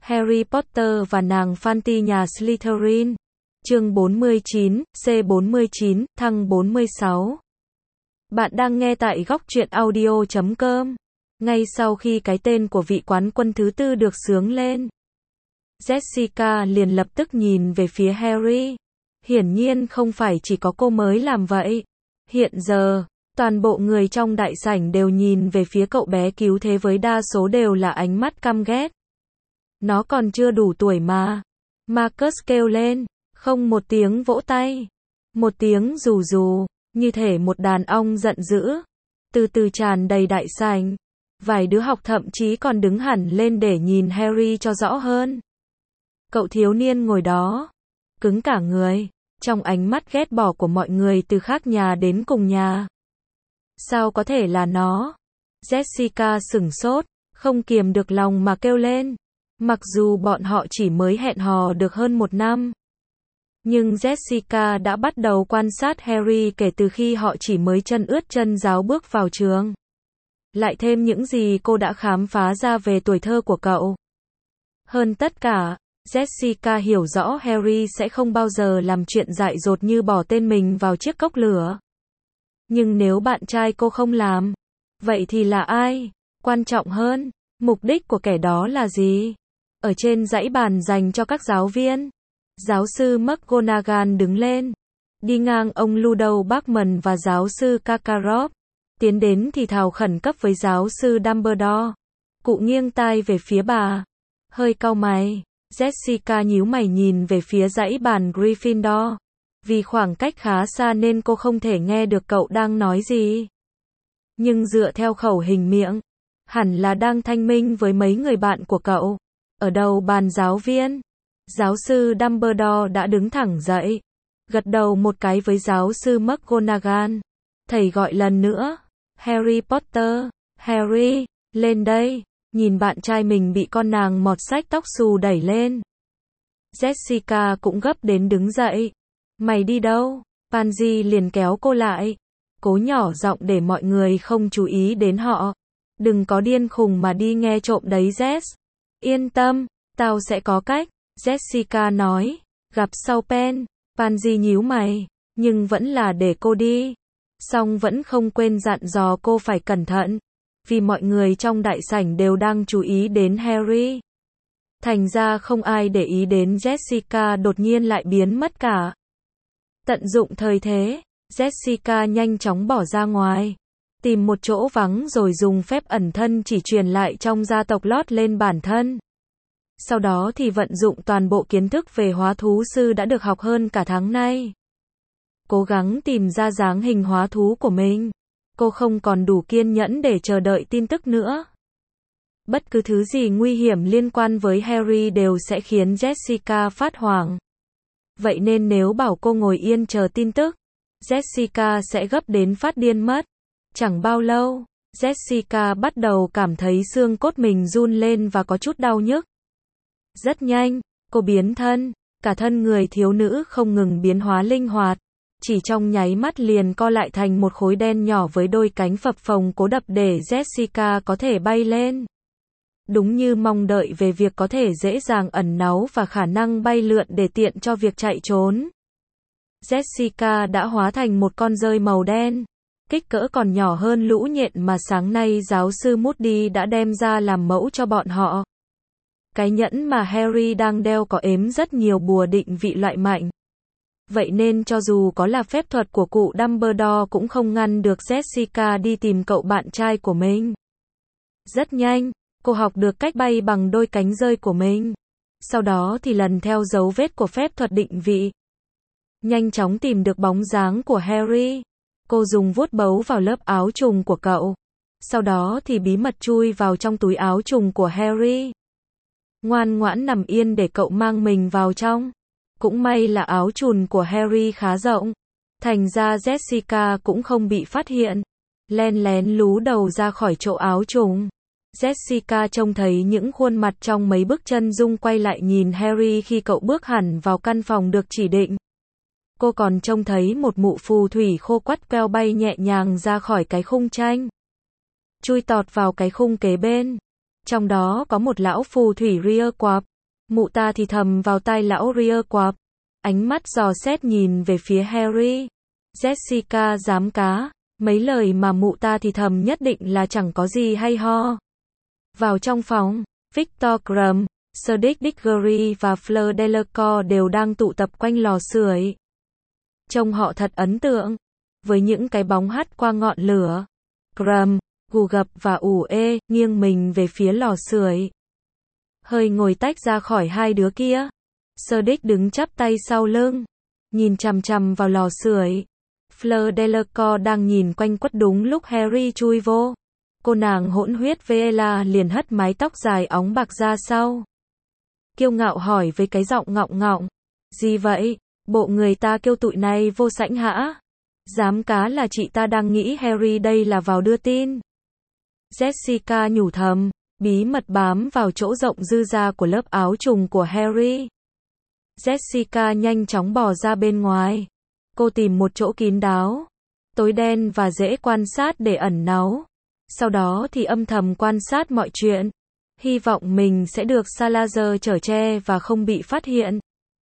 Harry Potter và nàng Fanty nhà Slytherin. Chương 49, C49, thăng 46. Bạn đang nghe tại góc truyện audio.com. Ngay sau khi cái tên của vị quán quân thứ tư được xướng lên, Jessica liền lập tức nhìn về phía Harry. Hiển nhiên không phải chỉ có cô mới làm vậy. Hiện giờ, toàn bộ người trong đại sảnh đều nhìn về phía cậu bé cứu thế với đa số đều là ánh mắt căm ghét. Nó còn chưa đủ tuổi mà. Marcus kêu lên, không một tiếng vỗ tay. Một tiếng rù rù, như thể một đàn ong giận dữ. Từ từ tràn đầy đại sảnh. Vài đứa học thậm chí còn đứng hẳn lên để nhìn Harry cho rõ hơn. Cậu thiếu niên ngồi đó, cứng cả người, trong ánh mắt ghét bỏ của mọi người từ khác nhà đến cùng nhà. Sao có thể là nó? Jessica sửng sốt, không kiềm được lòng mà kêu lên. Mặc dù bọn họ chỉ mới hẹn hò được hơn một năm, nhưng Jessica đã bắt đầu quan sát Harry kể từ khi họ chỉ mới chân ướt chân ráo bước vào trường. Lại thêm những gì cô đã khám phá ra về tuổi thơ của cậu. Hơn tất cả, Jessica hiểu rõ Harry sẽ không bao giờ làm chuyện dại dột như bỏ tên mình vào chiếc cốc lửa. Nhưng nếu bạn trai cô không làm, vậy thì là ai? Quan trọng hơn, mục đích của kẻ đó là gì? Ở trên dãy bàn dành cho các giáo viên, giáo sư McGonagall đứng lên, đi ngang ông Ludo Bagman và giáo sư Karkaroff, tiến đến thì thào khẩn cấp với giáo sư Dumbledore. Cụ nghiêng tai về phía bà, hơi cau mày. Jessica nhíu mày nhìn về phía dãy bàn Gryffindor. Vì khoảng cách khá xa nên cô không thể nghe được cậu đang nói gì. Nhưng dựa theo khẩu hình miệng, hẳn là đang thanh minh với mấy người bạn của cậu. Ở đầu bàn giáo viên, giáo sư Dumbledore đã đứng thẳng dậy, gật đầu một cái với giáo sư McGonagall. Thầy gọi lần nữa, Harry Potter, Harry, lên đây. Nhìn bạn trai mình bị con nàng mọt sách tóc xù đẩy lên, Jessica cũng gấp đến đứng dậy. Mày đi đâu? Pansy liền kéo cô lại, cố nhỏ giọng để mọi người không chú ý đến họ. Đừng có điên khùng mà đi nghe trộm đấy Jess. Yên tâm, tao sẽ có cách, Jessica nói. Gặp sau Pen, Pansy nhíu mày, nhưng vẫn là để cô đi. Song vẫn không quên dặn dò cô phải cẩn thận, vì mọi người trong đại sảnh đều đang chú ý đến Harry. Thành ra không ai để ý đến Jessica đột nhiên lại biến mất cả. Tận dụng thời thế, Jessica nhanh chóng bỏ ra ngoài, tìm một chỗ vắng rồi dùng phép ẩn thân chỉ truyền lại trong gia tộc lót lên bản thân. Sau đó thì vận dụng toàn bộ kiến thức về hóa thú sư đã được học hơn cả tháng nay. Cố gắng tìm ra dáng hình hóa thú của mình. Cô không còn đủ kiên nhẫn để chờ đợi tin tức nữa. Bất cứ thứ gì nguy hiểm liên quan với Harry đều sẽ khiến Jessica phát hoảng. Vậy nên nếu bảo cô ngồi yên chờ tin tức, Jessica sẽ gấp đến phát điên mất. Chẳng bao lâu, Jessica bắt đầu cảm thấy xương cốt mình run lên và có chút đau nhức. Rất nhanh, cô biến thân, cả thân người thiếu nữ không ngừng biến hóa linh hoạt. Chỉ trong nháy mắt liền co lại thành một khối đen nhỏ với đôi cánh phập phồng cố đập để Jessica có thể bay lên. Đúng như mong đợi về việc có thể dễ dàng ẩn náu và khả năng bay lượn để tiện cho việc chạy trốn. Jessica đã hóa thành một con dơi màu đen, kích cỡ còn nhỏ hơn lũ nhện mà sáng nay giáo sư Moody đã đem ra làm mẫu cho bọn họ. Cái nhẫn mà Harry đang đeo có ếm rất nhiều bùa định vị loại mạnh. Vậy nên cho dù có là phép thuật của cụ Dumbledore cũng không ngăn được Jessica đi tìm cậu bạn trai của mình. Rất nhanh, cô học được cách bay bằng đôi cánh dơi của mình. Sau đó thì lần theo dấu vết của phép thuật định vị, nhanh chóng tìm được bóng dáng của Harry. Cô dùng vuốt bấu vào lớp áo trùng của cậu. Sau đó thì bí mật chui vào trong túi áo trùng của Harry. Ngoan ngoãn nằm yên để cậu mang mình vào trong. Cũng may là áo trùn của Harry khá rộng, thành ra Jessica cũng không bị phát hiện. Len lén lú đầu ra khỏi chỗ áo trùng. Jessica trông thấy những khuôn mặt trong mấy bước chân dung quay lại nhìn Harry khi cậu bước hẳn vào căn phòng được chỉ định. Cô còn trông thấy một mụ phù thủy khô quắt queo bay nhẹ nhàng ra khỏi cái khung tranh, chui tọt vào cái khung kế bên. Trong đó có một lão phù thủy ria quạp, Mụ ta thì thầm vào tai lão Rearquap, ánh mắt dò xét nhìn về phía Harry. Jessica giám cá, mấy lời mà mụ ta thì thầm nhất định là chẳng có gì hay ho. Vào trong phòng, Victor Krum, Cedric Diggory và Fleur Delacour đều đang tụ tập quanh lò sưởi. Trông họ thật ấn tượng, với những cái bóng hắt qua ngọn lửa. Krum, gù gập và ủ ê, nghiêng mình về phía lò sưởi. Hơi ngồi tách ra khỏi hai đứa kia. Cedric đứng chắp tay sau lưng, nhìn chằm chằm vào lò sưởi. Fleur Delacour đang nhìn quanh quất đúng lúc Harry chui vô. Cô nàng hỗn huyết Vela liền hất mái tóc dài óng bạc ra sau. Kiêu ngạo hỏi với cái giọng ngọng ngọng. Gì vậy? Bộ người ta kiêu tụi này vô sảnh hả? Giám cá là chị ta đang nghĩ Harry đây là vào đưa tin. Jessica nhủ thầm, bí mật bám vào chỗ rộng dư ra của lớp áo trùng của Harry. Jessica nhanh chóng bò ra bên ngoài. Cô tìm một chỗ kín đáo, tối đen và dễ quan sát để ẩn náu. Sau đó thì âm thầm quan sát mọi chuyện. Hy vọng mình sẽ được Salazar chở che và không bị phát hiện.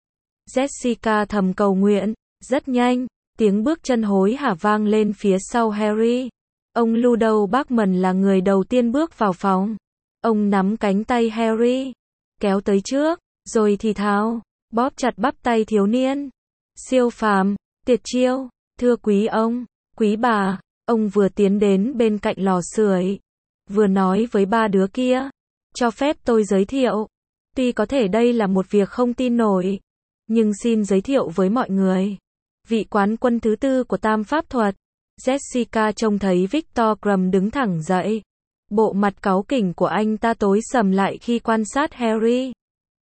Jessica thầm cầu nguyện. Rất nhanh, tiếng bước chân hối hả vang lên phía sau Harry. Ông Ludo Bagman là người đầu tiên bước vào phòng. Ông nắm cánh tay Harry, kéo tới trước, rồi thì thào, bóp chặt bắp tay thiếu niên. Siêu phàm, tuyệt chiêu, thưa quý ông, quý bà. Ông vừa tiến đến bên cạnh lò sưởi, vừa nói với ba đứa kia, cho phép tôi giới thiệu. Tuy có thể đây là một việc không tin nổi, nhưng xin giới thiệu với mọi người. Vị quán quân thứ tư của Tam Pháp Thuật. Jessica trông thấy Victor Krum đứng thẳng dậy. Bộ mặt cáu kỉnh của anh ta tối sầm lại khi quan sát Harry.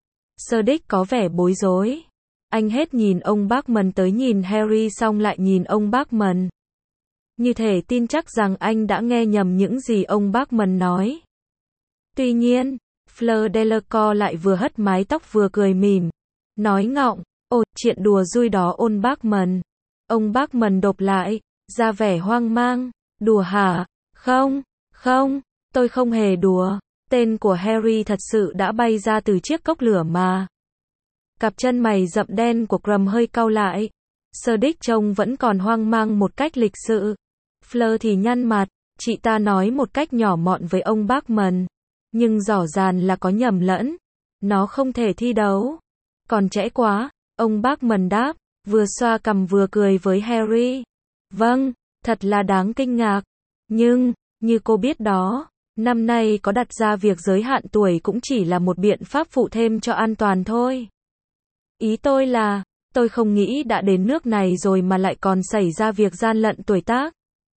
Cedric có vẻ bối rối. Anh hết nhìn ông Bagman tới nhìn Harry xong lại nhìn ông Bagman. Như thể tin chắc rằng anh đã nghe nhầm những gì ông Bagman nói. Tuy nhiên, Fleur Delacour lại vừa hất mái tóc vừa cười mỉm. Nói ngọng, ồ, chuyện đùa vui đó ôn Bagman. Ông Bagman đột lại, ra vẻ hoang mang. Đùa hả? Không, không, tôi không hề đùa. Tên của Harry thật sự đã bay ra từ chiếc cốc lửa mà. Cặp chân mày rậm đen của Krum hơi cau lại. Cedric trông vẫn còn hoang mang một cách lịch sự. Fleur thì nhăn mặt, chị ta nói một cách nhỏ mọn với ông Bagman. Nhưng rõ ràng là có nhầm lẫn. Nó không thể thi đấu. Còn trễ quá, ông Bagman đáp, vừa xoa cằm vừa cười với Harry. Vâng, thật là đáng kinh ngạc. Nhưng, như cô biết đó, năm nay có đặt ra việc giới hạn tuổi cũng chỉ là một biện pháp phụ thêm cho an toàn thôi. Ý tôi là, tôi không nghĩ đã đến nước này rồi mà lại còn xảy ra việc gian lận tuổi tác.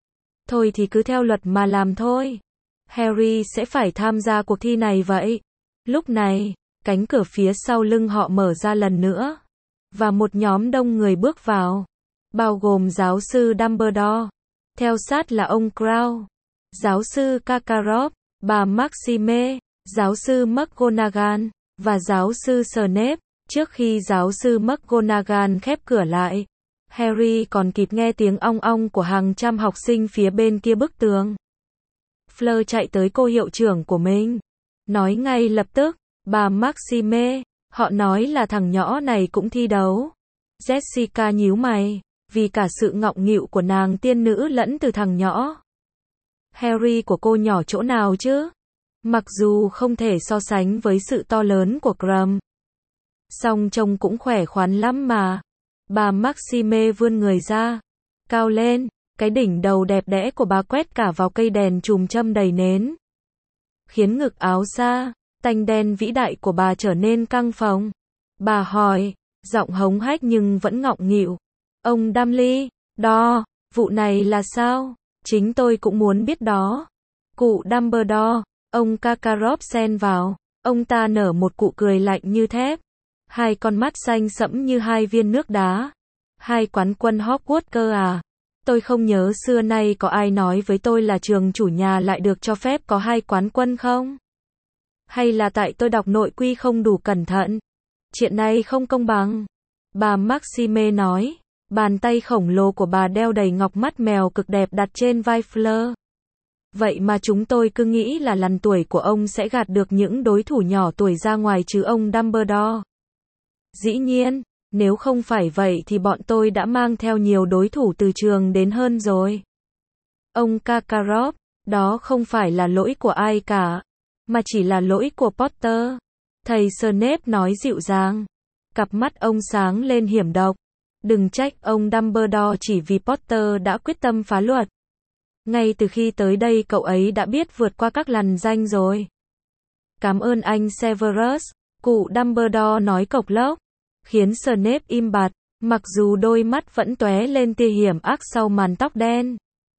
Thôi thì cứ theo luật mà làm thôi. Harry sẽ phải tham gia cuộc thi này vậy. Lúc này, cánh cửa phía sau lưng họ mở ra lần nữa. Và một nhóm đông người bước vào. Bao gồm giáo sư Dumbledore. Theo sát là ông Crow. Giáo sư Karkaroff, bà Maxime, giáo sư McGonagall, và giáo sư Snape. Trước khi giáo sư McGonagall khép cửa lại, Harry còn kịp nghe tiếng ong ong của hàng trăm học sinh phía bên kia bức tường. Fleur chạy tới cô hiệu trưởng của mình, nói ngay lập tức, bà Maxime, họ nói là thằng nhỏ này cũng thi đấu. Jessica nhíu mày, vì cả sự ngọng nghịu của nàng tiên nữ lẫn từ thằng nhỏ. Harry của cô nhỏ chỗ nào chứ? Mặc dù không thể so sánh với sự to lớn của Krum, song trông cũng khỏe khoắn lắm mà. Bà Maxime vươn người ra, cao lên, cái đỉnh đầu đẹp đẽ của bà quét cả vào cây đèn chùm châm đầy nến, khiến ngực áo xa, tanh đen vĩ đại của bà trở nên căng phồng. Bà hỏi, giọng hống hách nhưng vẫn ngọng nghịu. Ông Durmley, đó, vụ này là sao? Chính tôi cũng muốn biết đó. Cụ Dumbledore, ông Karkaroff xen vào, ông ta nở một nụ cười lạnh như thép. Hai con mắt xanh sẫm như hai viên nước đá. Hai quán quân Hogwarts cơ à? Tôi không nhớ xưa nay có ai nói với tôi là trường chủ nhà lại được cho phép có hai quán quân không? Hay là tại tôi đọc nội quy không đủ cẩn thận? Chuyện này không công bằng. Bà Maxime nói, bàn tay khổng lồ của bà đeo đầy ngọc mắt mèo cực đẹp đặt trên vai Fleur. Vậy mà chúng tôi cứ nghĩ là lần tuổi của ông sẽ gạt được những đối thủ nhỏ tuổi ra ngoài chứ ông Dumbledore. Dĩ nhiên, nếu không phải vậy thì bọn tôi đã mang theo nhiều đối thủ từ trường đến hơn rồi. Ông Karkaroff, đó không phải là lỗi của ai cả, mà chỉ là lỗi của Potter. Thầy Snape nói dịu dàng. Cặp mắt ông sáng lên hiểm độc. Đừng trách ông Dumbledore chỉ vì Potter đã quyết tâm phá luật. Ngay từ khi tới đây cậu ấy đã biết vượt qua các lằn ranh rồi. Cảm ơn anh Severus, cụ Dumbledore nói cộc lốc, khiến Snape im bặt, mặc dù đôi mắt vẫn tóe lên tia hiểm ác sau màn tóc đen.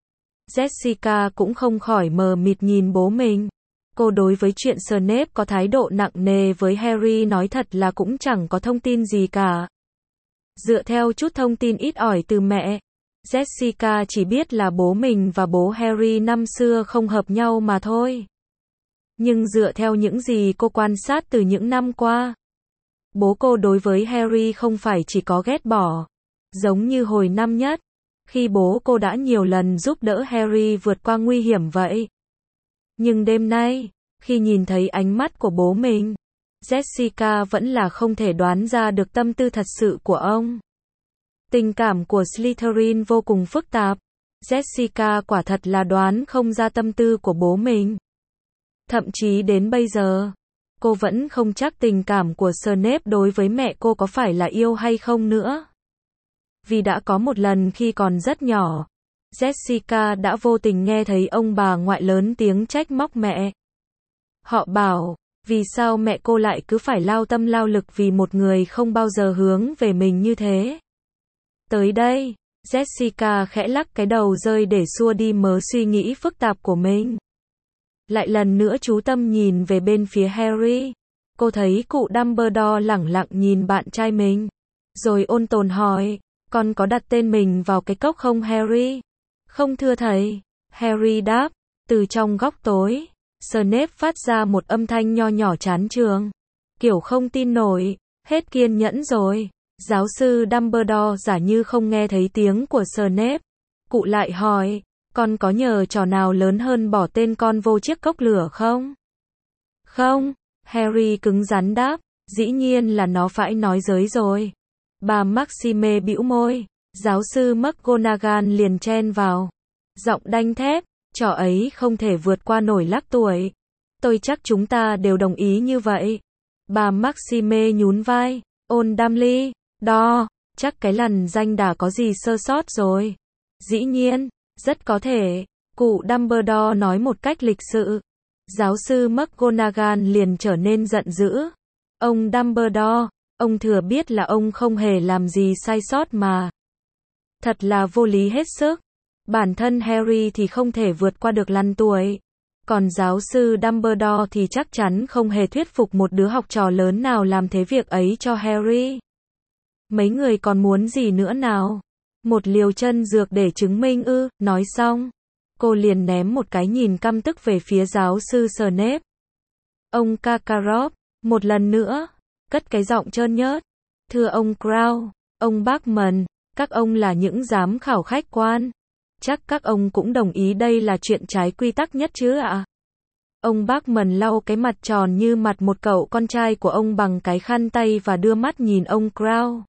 Jessica cũng không khỏi mờ mịt nhìn bố mình. Cô đối với chuyện Snape có thái độ nặng nề với Harry nói thật là cũng chẳng có thông tin gì cả. Dựa theo chút thông tin ít ỏi từ mẹ, Jessica chỉ biết là bố mình và bố Harry năm xưa không hợp nhau mà thôi. Nhưng dựa theo những gì cô quan sát từ những năm qua, bố cô đối với Harry không phải chỉ có ghét bỏ. Giống như hồi năm nhất, khi bố cô đã nhiều lần giúp đỡ Harry vượt qua nguy hiểm vậy. Nhưng đêm nay, khi nhìn thấy ánh mắt của bố mình, Jessica vẫn là không thể đoán ra được tâm tư thật sự của ông. Tình cảm của Slytherin vô cùng phức tạp. Jessica quả thật là đoán không ra tâm tư của bố mình. Thậm chí đến bây giờ, cô vẫn không chắc tình cảm của Snape đối với mẹ cô có phải là yêu hay không nữa. Vì đã có một lần khi còn rất nhỏ, Jessica đã vô tình nghe thấy ông bà ngoại lớn tiếng trách móc mẹ. Họ bảo, vì sao mẹ cô lại cứ phải lao tâm lao lực vì một người không bao giờ hướng về mình như thế. Tới đây, Jessica khẽ lắc cái đầu rơi để xua đi mớ suy nghĩ phức tạp của mình. Lại lần nữa chú tâm nhìn về bên phía Harry. Cô thấy cụ Dumbledore lẳng lặng nhìn bạn trai mình. Rồi ôn tồn hỏi, con có đặt tên mình vào cái cốc không Harry? Không thưa thầy. Harry đáp. Từ trong góc tối, Snape phát ra một âm thanh nho nhỏ chán chường. Kiểu không tin nổi, hết kiên nhẫn rồi. Giáo sư Dumbledore giả như không nghe thấy tiếng của Snape. Cụ lại hỏi, con có nhờ trò nào lớn hơn bỏ tên con vô chiếc cốc lửa không? Không, Harry cứng rắn đáp, dĩ nhiên là nó phải nói dối rồi. Bà Maxime bĩu môi, giáo sư McGonagall liền chen vào. Giọng đanh thép, trò ấy không thể vượt qua nổi lắc tuổi. Tôi chắc chúng ta đều đồng ý như vậy. Bà Maxime nhún vai, ôn Dumley, đó, chắc cái lằn danh đã có gì sơ sót rồi. Dĩ nhiên, rất có thể, cụ Dumbledore nói một cách lịch sự. Giáo sư McGonagall liền trở nên giận dữ. Ông Dumbledore, ông thừa biết là ông không hề làm gì sai sót mà. Thật là vô lý hết sức. Bản thân Harry thì không thể vượt qua được lằn tuổi. Còn giáo sư Dumbledore thì chắc chắn không hề thuyết phục một đứa học trò lớn nào làm thế việc ấy cho Harry. Mấy người còn muốn gì nữa nào? Một liều chân dược để chứng minh ư? Nói xong, cô liền ném một cái nhìn căm tức về phía giáo sư Snape. Ông Karkaroff, một lần nữa, cất cái giọng trơn nhớt. Thưa ông Crow, ông Bachman, các ông là những giám khảo khách quan. Chắc các ông cũng đồng ý đây là chuyện trái quy tắc nhất chứ ạ? Ông Bachman lau cái mặt tròn như mặt một cậu con trai của ông bằng cái khăn tay và đưa mắt nhìn ông Crow.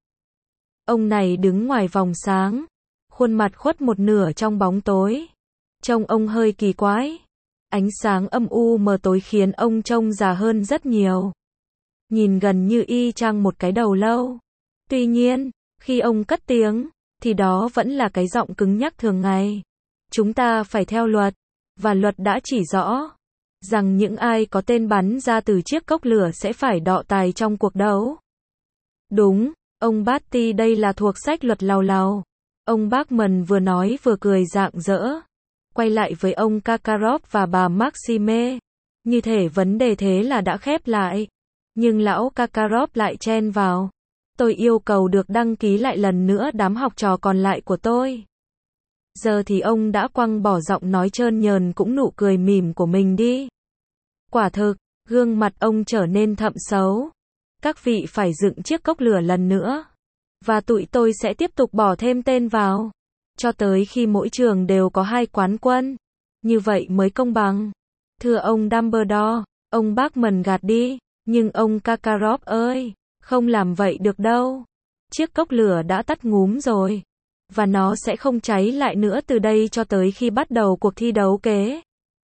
Ông này đứng ngoài vòng sáng, khuôn mặt khuất một nửa trong bóng tối. Trông ông hơi kỳ quái. Ánh sáng âm u mờ tối khiến ông trông già hơn rất nhiều. Nhìn gần như y chang một cái đầu lâu. Tuy nhiên, khi ông cất tiếng, thì đó vẫn là cái giọng cứng nhắc thường ngày. Chúng ta phải theo luật, và luật đã chỉ rõ rằng những ai có tên bắn ra từ chiếc cốc lửa sẽ phải đọ tài trong cuộc đấu. Đúng, ông Barty đây là thuộc sách luật lào lào. Ông Bachman vừa nói vừa cười rạng rỡ. Quay lại với ông Karkaroff và bà Maxime. Như thể vấn đề thế là đã khép lại. Nhưng lão Karkaroff lại chen vào. Tôi yêu cầu được đăng ký lại lần nữa đám học trò còn lại của tôi. Giờ thì ông đã quăng bỏ giọng nói trơn nhờn cũng nụ cười mỉm của mình đi. Quả thực, gương mặt ông trở nên thậm xấu. Các vị phải dựng chiếc cốc lửa lần nữa. Và tụi tôi sẽ tiếp tục bỏ thêm tên vào. Cho tới khi mỗi trường đều có 2 quán quân. Như vậy mới công bằng. Thưa ông Dumbledore, ông Barkman gạt đi. Nhưng ông Karkaroff ơi, không làm vậy được đâu. Chiếc cốc lửa đã tắt ngúm rồi. Và nó sẽ không cháy lại nữa từ đây cho tới khi bắt đầu cuộc thi đấu kế.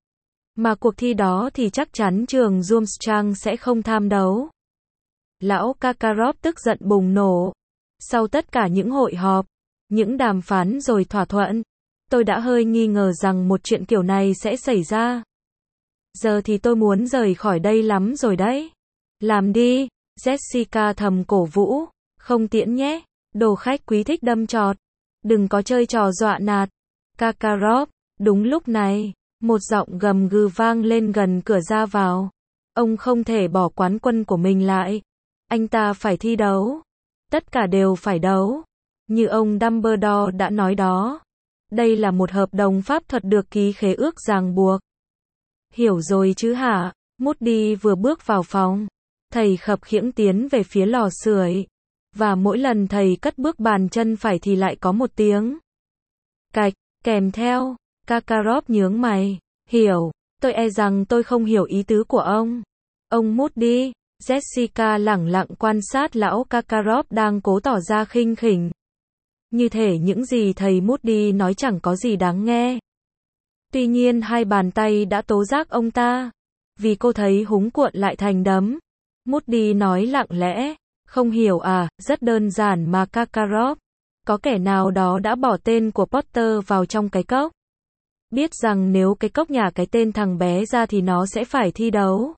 Mà cuộc thi đó thì chắc chắn trường Durmstrang sẽ không tham đấu. Lão Karkaroff tức giận bùng nổ. Sau tất cả những hội họp, những đàm phán rồi thỏa thuận, tôi đã hơi nghi ngờ rằng một chuyện kiểu này sẽ xảy ra. Giờ thì tôi muốn rời khỏi đây lắm rồi đấy. Làm đi, Jessica thầm cổ vũ. Không tiễn nhé, đồ khách quý thích đâm chọt. Đừng có chơi trò dọa nạt. Karkaroff, đúng lúc này, một giọng gầm gừ vang lên gần cửa ra vào. Ông không thể bỏ quán quân của mình lại. Anh ta phải thi đấu. Tất cả đều phải đấu. Như ông Dumbledore đã nói đó. Đây là một hợp đồng pháp thuật được ký khế ước ràng buộc. Hiểu rồi chứ hả? Moody vừa bước vào phòng. Thầy khập khiễng tiến về phía lò sưởi. Và mỗi lần thầy cất bước bàn chân phải thì lại có một tiếng cạch, kèm theo. Karkaroff nhướng mày. Hiểu, tôi e rằng tôi không hiểu ý tứ của ông. Ông Moody. Jessica lẳng lặng quan sát lão Karkaroff đang cố tỏ ra khinh khỉnh. Như thể những gì thầy Moody nói chẳng có gì đáng nghe. Tuy nhiên hai bàn tay đã tố giác ông ta. Vì cô thấy húng cuộn lại thành đấm. Moody nói lặng lẽ. Không hiểu à, rất đơn giản mà Karkaroff. Có kẻ nào đó đã bỏ tên của Potter vào trong cái cốc. Biết rằng nếu cái cốc nhả cái tên thằng bé ra thì nó sẽ phải thi đấu.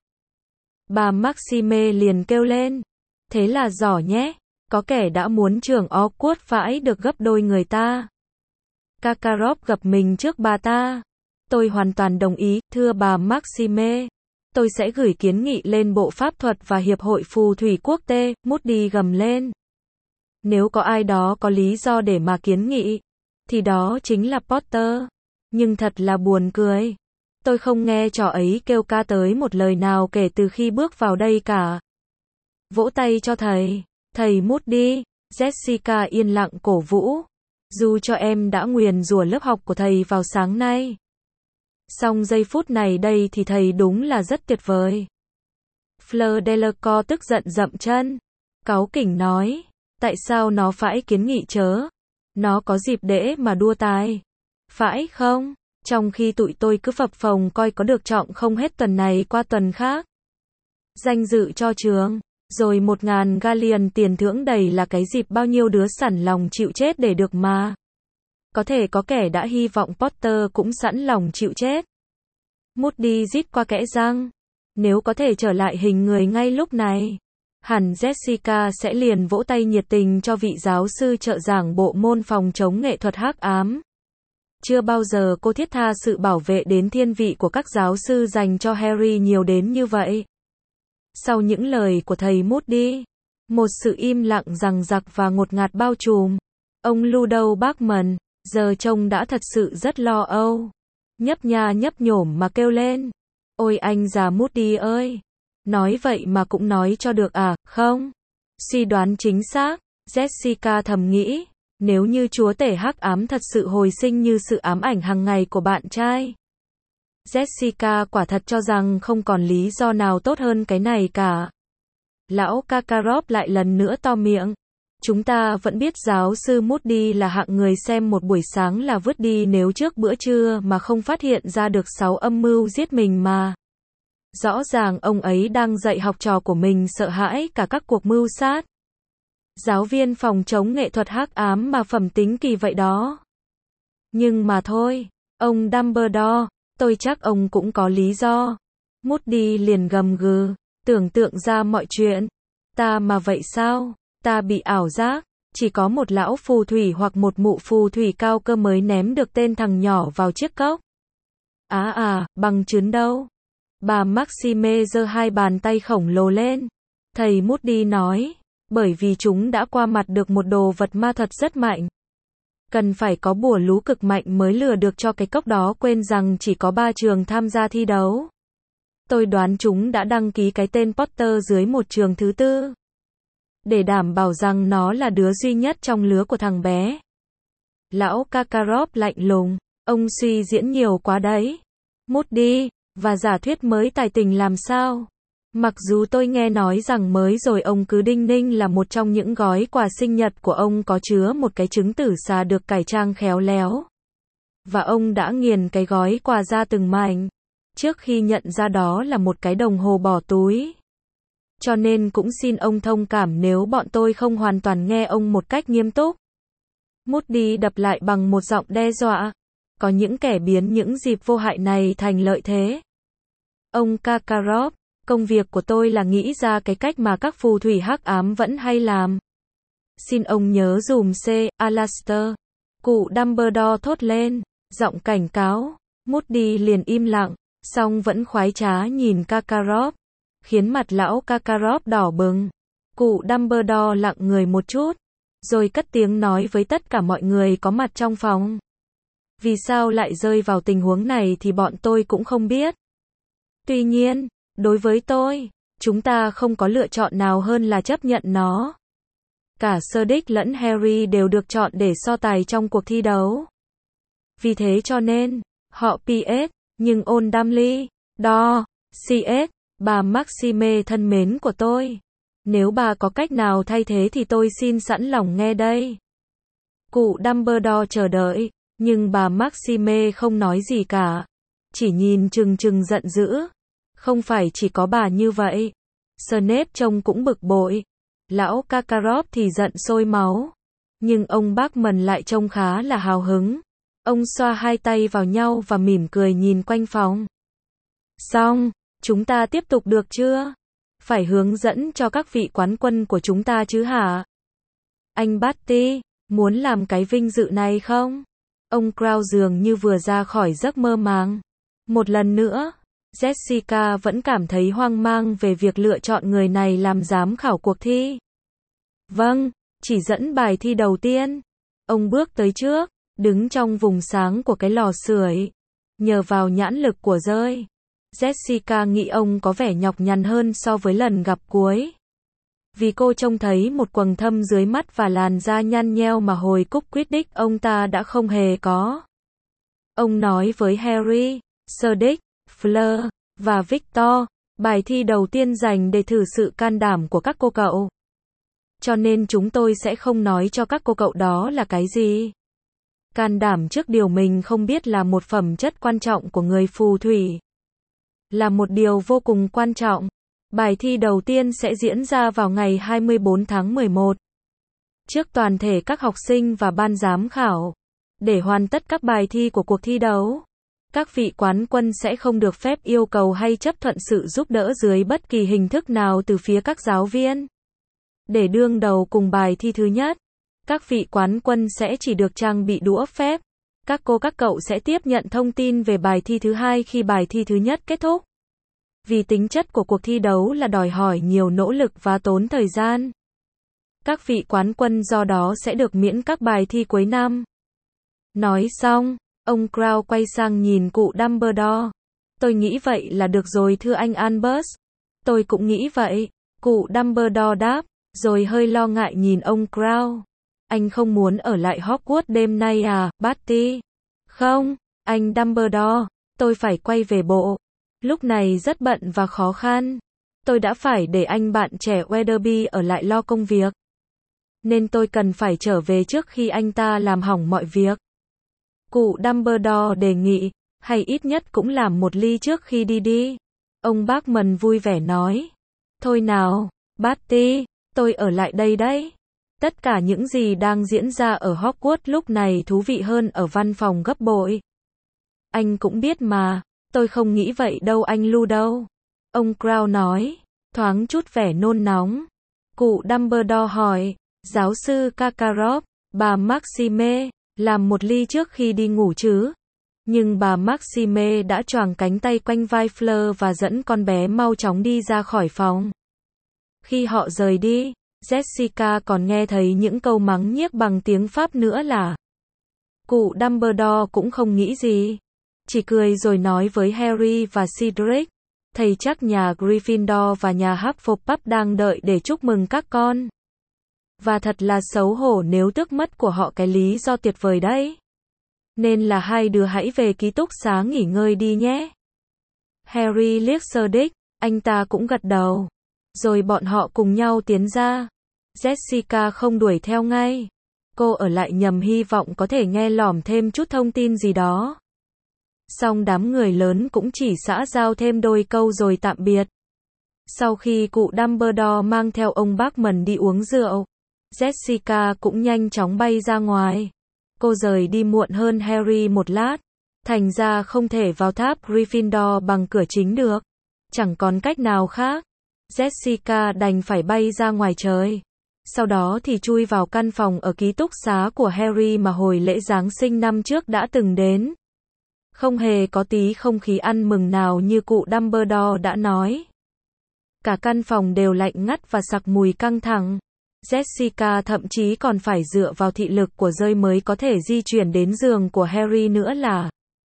Bà Maxime liền kêu lên. Thế là giỏi nhé. Có kẻ đã muốn trường Hogwarts phải được gấp đôi người ta. Karkaroff gập mình trước bà ta. Tôi hoàn toàn đồng ý, thưa bà Maxime. Tôi sẽ gửi kiến nghị lên Bộ Pháp thuật và Hiệp hội Phù thủy quốc tế. Moody gầm lên. Nếu có ai đó có lý do để mà kiến nghị, thì đó chính là Potter. Nhưng thật là buồn cười. Tôi không nghe trò ấy kêu ca tới một lời nào kể từ khi bước vào đây cả. Vỗ tay cho thầy. Thầy Moody. Jessica yên lặng cổ vũ. Dù cho em đã nguyền rủa lớp học của thầy vào sáng nay. Song giây phút này đây thì thầy đúng là rất tuyệt vời. Fleur Delacour tức giận dậm chân. Cáu kỉnh nói. Tại sao nó phải kiến nghị chớ? Nó có dịp để mà đua tài. Phải không? Trong khi tụi tôi cứ phập phồng coi có được chọn không hết tuần này qua tuần khác. Danh dự cho trường. Rồi 1000 galleon tiền thưởng đầy là cái dịp bao nhiêu đứa sẵn lòng chịu chết để được mà. Có thể có kẻ đã hy vọng Potter cũng sẵn lòng chịu chết. Moody rít qua kẽ răng. Nếu có thể trở lại hình người ngay lúc này, hẳn Jessica sẽ liền vỗ tay nhiệt tình cho vị giáo sư trợ giảng bộ môn phòng chống nghệ thuật hắc ám. Chưa bao giờ cô thiết tha sự bảo vệ đến thiên vị của các giáo sư dành cho Harry nhiều đến như vậy. Sau những lời của thầy Moody, một sự im lặng dằng dặc và ngột ngạt bao trùm. Ông Ludo Barkman, giờ trông đã thật sự rất lo âu. Nhấp nha nhấp nhổm mà kêu lên. Ôi anh già Moody ơi! Nói vậy mà cũng nói cho được à, không? Suy đoán chính xác, Jessica thầm nghĩ. Nếu như chúa tể hắc ám thật sự hồi sinh như sự ám ảnh hàng ngày của bạn trai. Jessica quả thật cho rằng không còn lý do nào tốt hơn cái này cả. Lão Karkaroff lại lần nữa to miệng. Chúng ta vẫn biết giáo sư Moody là hạng người xem một buổi sáng là vứt đi nếu trước bữa trưa mà không phát hiện ra được 6 âm mưu giết mình mà. Rõ ràng ông ấy đang dạy học trò của mình sợ hãi cả các cuộc mưu sát. Giáo viên phòng chống nghệ thuật hắc ám mà phẩm tính kỳ vậy đó. Nhưng mà thôi, ông Dumbledore, tôi chắc ông cũng có lý do. Moody liền gầm gừ, tưởng tượng ra mọi chuyện. Ta mà vậy sao? Ta bị ảo giác, chỉ có một lão phù thủy hoặc một mụ phù thủy cao cơ mới ném được tên thằng nhỏ vào chiếc cốc. Bằng chứng đâu? Bà Maxime giơ hai bàn tay khổng lồ lên. Thầy Moody nói, bởi vì chúng đã qua mặt được một đồ vật ma thuật rất mạnh. Cần phải có bùa lú cực mạnh mới lừa được cho cái cốc đó quên rằng chỉ có 3 trường tham gia thi đấu. Tôi đoán chúng đã đăng ký cái tên Potter dưới một trường thứ tư. Để đảm bảo rằng nó là đứa duy nhất trong lứa của thằng bé. Lão Karkaroff lạnh lùng, ông suy diễn nhiều quá đấy. Moody, và giả thuyết mới tài tình làm sao? Mặc dù tôi nghe nói rằng mới rồi ông cứ đinh ninh là một trong những gói quà sinh nhật của ông có chứa một cái trứng tử xà được cải trang khéo léo. Và ông đã nghiền cái gói quà ra từng mảnh, trước khi nhận ra đó là một cái đồng hồ bỏ túi. Cho nên cũng xin ông thông cảm nếu bọn tôi không hoàn toàn nghe ông một cách nghiêm túc. Moody đập lại bằng một giọng đe dọa. Có những kẻ biến những dịp vô hại này thành lợi thế. Ông Karkaroff, công việc của tôi là nghĩ ra cái cách mà các phù thủy hắc ám vẫn hay làm. Xin ông nhớ dùm C. Alastair. Cụ Dumbledore thốt lên, giọng cảnh cáo. Moody liền im lặng, song vẫn khoái trá nhìn Karkaroff, khiến mặt lão Karkaroff đỏ bừng. Cụ Dumbledore lặng người một chút, rồi cất tiếng nói với tất cả mọi người có mặt trong phòng. Vì sao lại rơi vào tình huống này thì bọn tôi cũng không biết. Tuy nhiên, đối với tôi, chúng ta không có lựa chọn nào hơn là chấp nhận nó. Cả Cedric lẫn Harry đều được chọn để so tài trong cuộc thi đấu. Vì thế cho nên, họ PS, nhưng ôn Dumley, đo, CS, bà Maxime thân mến của tôi. Nếu bà có cách nào thay thế thì tôi xin sẵn lòng nghe đây. Cụ Dumbledore chờ đợi, nhưng bà Maxime không nói gì cả. Chỉ nhìn trừng trừng giận dữ. Không phải chỉ có bà như vậy. Snape trông cũng bực bội. Lão Karkaroff thì giận sôi máu. Nhưng ông Bachman lại trông khá là hào hứng. Ông xoa hai tay vào nhau và mỉm cười nhìn quanh phòng. Xong, chúng ta tiếp tục được chưa? Phải hướng dẫn cho các vị quán quân của chúng ta chứ hả? Anh Barty, muốn làm cái vinh dự này không? Ông Crow dường như vừa ra khỏi giấc mơ màng. Một lần nữa, Jessica vẫn cảm thấy hoang mang về việc lựa chọn người này làm giám khảo cuộc thi. Vâng, chỉ dẫn bài thi đầu tiên. Ông bước tới trước, đứng trong vùng sáng của cái lò sưởi. Nhờ vào nhãn lực của rơi, Jessica nghĩ ông có vẻ nhọc nhằn hơn so với lần gặp cuối. Vì cô trông thấy một quầng thâm dưới mắt và làn da nhăn nheo mà hồi cúp Quidditch ông ta đã không hề có. Ông nói với Harry, Cedric, Fleur và Victor, bài thi đầu tiên dành để thử sự can đảm của các cô cậu. Cho nên chúng tôi sẽ không nói cho các cô cậu đó là cái gì. Can đảm trước điều mình không biết là một phẩm chất quan trọng của người phù thủy. Là một điều vô cùng quan trọng. Bài thi đầu tiên sẽ diễn ra vào ngày 24 tháng 11. Trước toàn thể các học sinh và ban giám khảo. Để hoàn tất các bài thi của cuộc thi đấu, các vị quán quân sẽ không được phép yêu cầu hay chấp thuận sự giúp đỡ dưới bất kỳ hình thức nào từ phía các giáo viên. Để đương đầu cùng bài thi thứ nhất, các vị quán quân sẽ chỉ được trang bị đũa phép. Các cô các cậu sẽ tiếp nhận thông tin về bài thi thứ hai khi bài thi thứ nhất kết thúc. Vì tính chất của cuộc thi đấu là đòi hỏi nhiều nỗ lực và tốn thời gian. Các vị quán quân do đó sẽ được miễn các bài thi cuối năm. Nói xong, ông Crow quay sang nhìn cụ Dumbledore. Tôi nghĩ vậy là được rồi thưa anh Albus. Tôi cũng nghĩ vậy, cụ Dumbledore đáp, rồi hơi lo ngại nhìn ông Crow. Anh không muốn ở lại Hogwarts đêm nay à, Barty? Không, anh Dumbledore, tôi phải quay về bộ. Lúc này rất bận và khó khăn. Tôi đã phải để anh bạn trẻ Weatherby ở lại lo công việc. Nên tôi cần phải trở về trước khi anh ta làm hỏng mọi việc. Cụ Dumbledore đề nghị, hay ít nhất cũng làm một ly trước khi đi đi. Ông Bachman vui vẻ nói. Thôi nào, Barty, tôi ở lại đây đấy. Tất cả những gì đang diễn ra ở Hogwarts lúc này thú vị hơn ở văn phòng gấp bội. Anh cũng biết mà, tôi không nghĩ vậy đâu anh Ludo. Ông Crow nói, thoáng chút vẻ nôn nóng. Cụ Dumbledore hỏi, giáo sư Karkaroff, bà Maxime, làm một ly trước khi đi ngủ chứ? Nhưng bà Maxime đã choàng cánh tay quanh vai Fleur và dẫn con bé mau chóng đi ra khỏi phòng. Khi họ rời đi, Jessica còn nghe thấy những câu mắng nhiếc bằng tiếng Pháp nữa là. Cụ Dumbledore cũng không nghĩ gì. Chỉ cười rồi nói với Harry và Cedric, thầy chắc nhà Gryffindor và nhà Hufflepuff đang đợi để chúc mừng các con. Và thật là xấu hổ nếu tước mất của họ cái lý do tuyệt vời đấy. Nên là hai đứa hãy về ký túc xá nghỉ ngơi đi nhé. Harry liếc Cedric, anh ta cũng gật đầu. Rồi bọn họ cùng nhau tiến ra. Jessica không đuổi theo ngay. Cô ở lại nhằm hy vọng có thể nghe lỏm thêm chút thông tin gì đó. Song đám người lớn cũng chỉ xã giao thêm đôi câu rồi tạm biệt. Sau khi cụ Dumbledore mang theo ông Bachman đi uống rượu, Jessica cũng nhanh chóng bay ra ngoài. Cô rời đi muộn hơn Harry một lát, thành ra không thể vào tháp Gryffindor bằng cửa chính được. Chẳng còn cách nào khác, Jessica đành phải bay ra ngoài trời. Sau đó thì chui vào căn phòng ở ký túc xá của Harry mà hồi lễ Giáng sinh năm trước đã từng đến. Không hề có tí không khí ăn mừng nào như cụ Dumbledore đã nói. Cả căn phòng đều lạnh ngắt và sặc mùi căng thẳng. Jessica thậm chí còn phải dựa vào thị lực của rơi mới có thể di chuyển đến giường của Harry nữa là.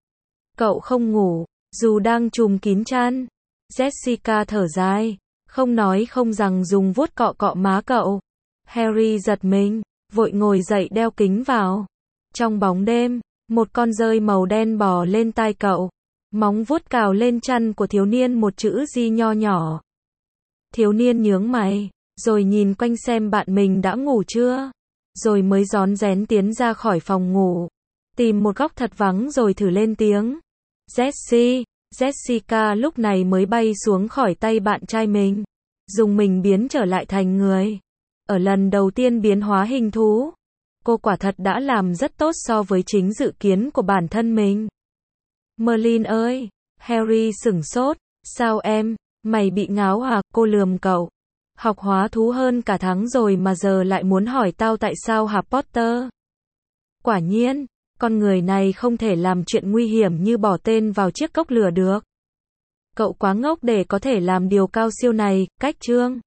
Cậu không ngủ, dù đang trùm kín chăn. Jessica thở dài, không nói không rằng dùng vuốt cọ cọ má cậu. Harry giật mình, vội ngồi dậy đeo kính vào. Trong bóng đêm, một con dơi màu đen bò lên tai cậu. Móng vuốt cào lên chăn của thiếu niên một chữ G nho nhỏ. Thiếu niên nhướng mày, rồi nhìn quanh xem bạn mình đã ngủ chưa. Rồi mới rón rén tiến ra khỏi phòng ngủ. Tìm một góc thật vắng rồi thử lên tiếng. Jessie. Jessica lúc này mới bay xuống khỏi tay bạn trai mình. Dùng mình biến trở lại thành người. Ở lần đầu tiên biến hóa hình thú, cô quả thật đã làm rất tốt so với chính dự kiến của bản thân mình. Merlin ơi! Harry sửng sốt. Sao em? Mày bị ngáo à? Cô lườm cậu. Học hóa thú hơn cả tháng rồi mà giờ lại muốn hỏi tao tại sao hả Potter? Quả nhiên, con người này không thể làm chuyện nguy hiểm như bỏ tên vào chiếc cốc lửa được. Cậu quá ngốc để có thể làm điều cao siêu này, cách chương.